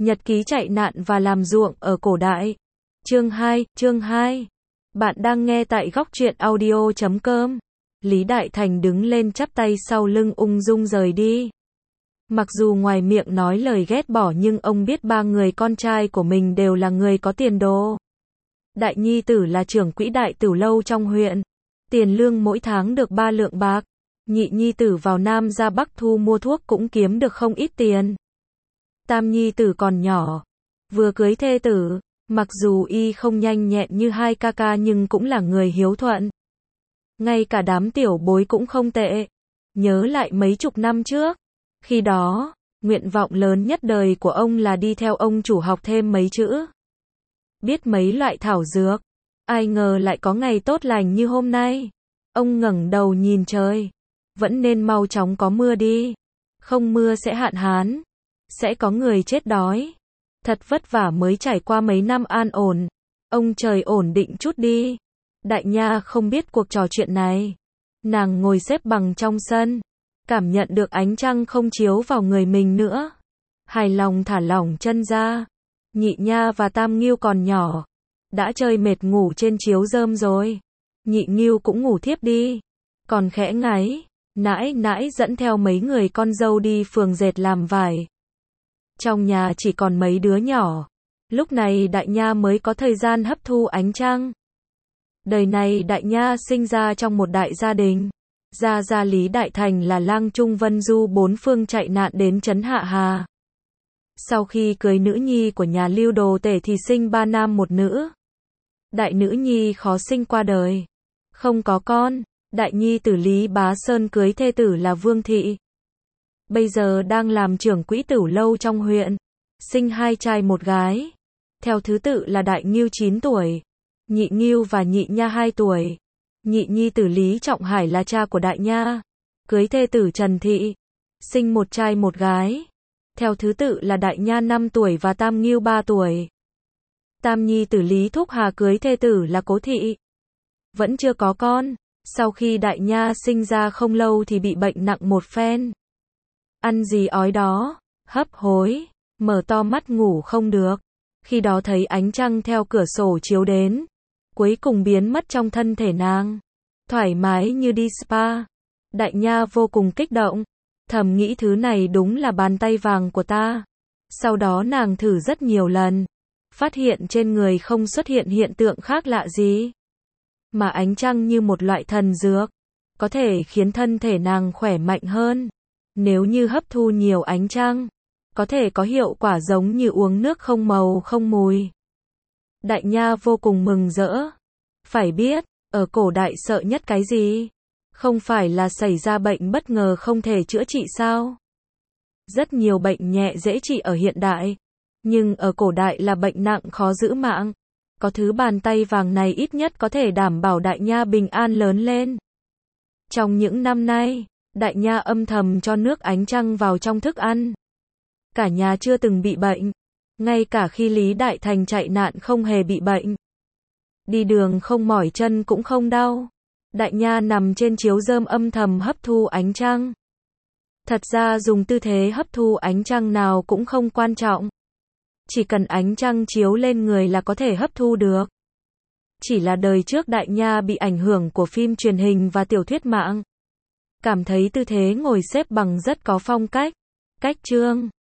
Nhật ký chạy nạn và làm ruộng ở cổ đại. Chương 2. Bạn đang nghe tại góc truyện audio.com. Lý Đại Thành đứng lên chắp tay sau lưng ung dung rời đi. Mặc dù ngoài miệng nói lời ghét bỏ nhưng ông biết ba người con trai của mình đều là người có tiền đồ. Đại nhi tử là trưởng quỹ đại tửu lâu trong huyện. Tiền lương mỗi tháng được 3 lượng bạc. Nhị nhi tử vào Nam ra Bắc thu mua thuốc cũng kiếm được không ít tiền. Tam nhi tử còn nhỏ, vừa cưới thê tử, mặc dù y không nhanh nhẹn như hai ca ca nhưng cũng là người hiếu thuận. Ngay cả đám tiểu bối cũng không tệ. Nhớ lại mấy chục năm trước, khi đó, nguyện vọng lớn nhất đời của ông là đi theo ông chủ học thêm mấy chữ. Biết mấy loại thảo dược, ai ngờ lại có ngày tốt lành như hôm nay. Ông ngẩng đầu nhìn trời, vẫn nên mau chóng có mưa đi, không mưa sẽ hạn hán, sẽ có người chết đói. Thật vất vả mới trải qua mấy năm an ổn, ông trời ổn định chút đi. Đại Nha không biết cuộc trò chuyện này. Nàng ngồi xếp bằng trong sân, cảm nhận được ánh trăng không chiếu vào người mình nữa. Hài lòng thả lỏng chân ra. Nhị Nha và Tam Ngưu còn nhỏ, đã chơi mệt ngủ trên chiếu rơm rồi. Nhị Ngưu cũng ngủ thiếp đi, còn khẽ ngáy, nãi nãi dẫn theo mấy người con dâu đi phường dệt làm vải. Trong nhà chỉ còn mấy đứa nhỏ, lúc này Đại Nha mới có thời gian hấp thu ánh trăng. Đời này Đại Nha sinh ra trong một đại gia đình. Gia Lý Đại Thành là lang trung vân du bốn phương chạy nạn đến trấn Hạ Hà. Sau khi cưới nữ nhi của nhà Lưu Đồ Tể thì sinh 3 nam 1 nữ. Đại nữ nhi khó sinh qua đời, không có con. Đại nhi tử Lý Bá Sơn cưới thê tử là Vương Thị. Bây giờ đang làm trưởng quỹ tửu lâu trong huyện. Sinh 2 trai 1 gái. Theo thứ tự là Đại Ngưu 9 tuổi, Nhị Ngưu và Nhị Nha 2 tuổi. Nhị nhi tử Lý Trọng Hải là cha của Đại Nha, cưới thê tử Trần Thị. Sinh 1 trai 1 gái. Theo thứ tự là Đại Nha 5 tuổi và Tam Ngưu 3 tuổi. Tam nhi tử Lý Thúc Hà cưới thê tử là Cố Thị. Vẫn chưa có con. Sau khi Đại Nha sinh ra không lâu thì bị bệnh nặng một phen. Ăn gì ói đó, hấp hối, mở to mắt ngủ không được. Khi đó thấy ánh trăng theo cửa sổ chiếu đến, cuối cùng biến mất trong thân thể nàng. Thoải mái như đi spa. Đại Nha vô cùng kích động, thầm nghĩ thứ này đúng là bàn tay vàng của ta. Sau đó nàng thử rất nhiều lần, phát hiện trên người không xuất hiện hiện tượng khác lạ gì. Mà ánh trăng như một loại thần dược, có thể khiến thân thể nàng khỏe mạnh hơn. Nếu như hấp thu nhiều ánh trăng, có thể có hiệu quả giống như uống nước không màu không mùi. Đại Nha vô cùng mừng rỡ. Phải biết, ở cổ đại sợ nhất cái gì? Không phải là xảy ra bệnh bất ngờ không thể chữa trị sao? Rất nhiều bệnh nhẹ dễ trị ở hiện đại, nhưng ở cổ đại là bệnh nặng khó giữ mạng. Có thứ bàn tay vàng này ít nhất có thể đảm bảo Đại Nha bình an lớn lên. Trong những năm nay, Đại Nha âm thầm cho nước ánh trăng vào trong thức ăn. Cả nhà chưa từng bị bệnh. Ngay cả khi Lý Đại Thành chạy nạn không hề bị bệnh. Đi đường không mỏi chân cũng không đau. Đại Nha nằm trên chiếu rơm âm thầm hấp thu ánh trăng. Thật ra dùng tư thế hấp thu ánh trăng nào cũng không quan trọng. Chỉ cần ánh trăng chiếu lên người là có thể hấp thu được. Chỉ là đời trước Đại Nha bị ảnh hưởng của phim truyền hình và tiểu thuyết mạng. Cảm thấy tư thế ngồi xếp bằng rất có phong cách. Cách chương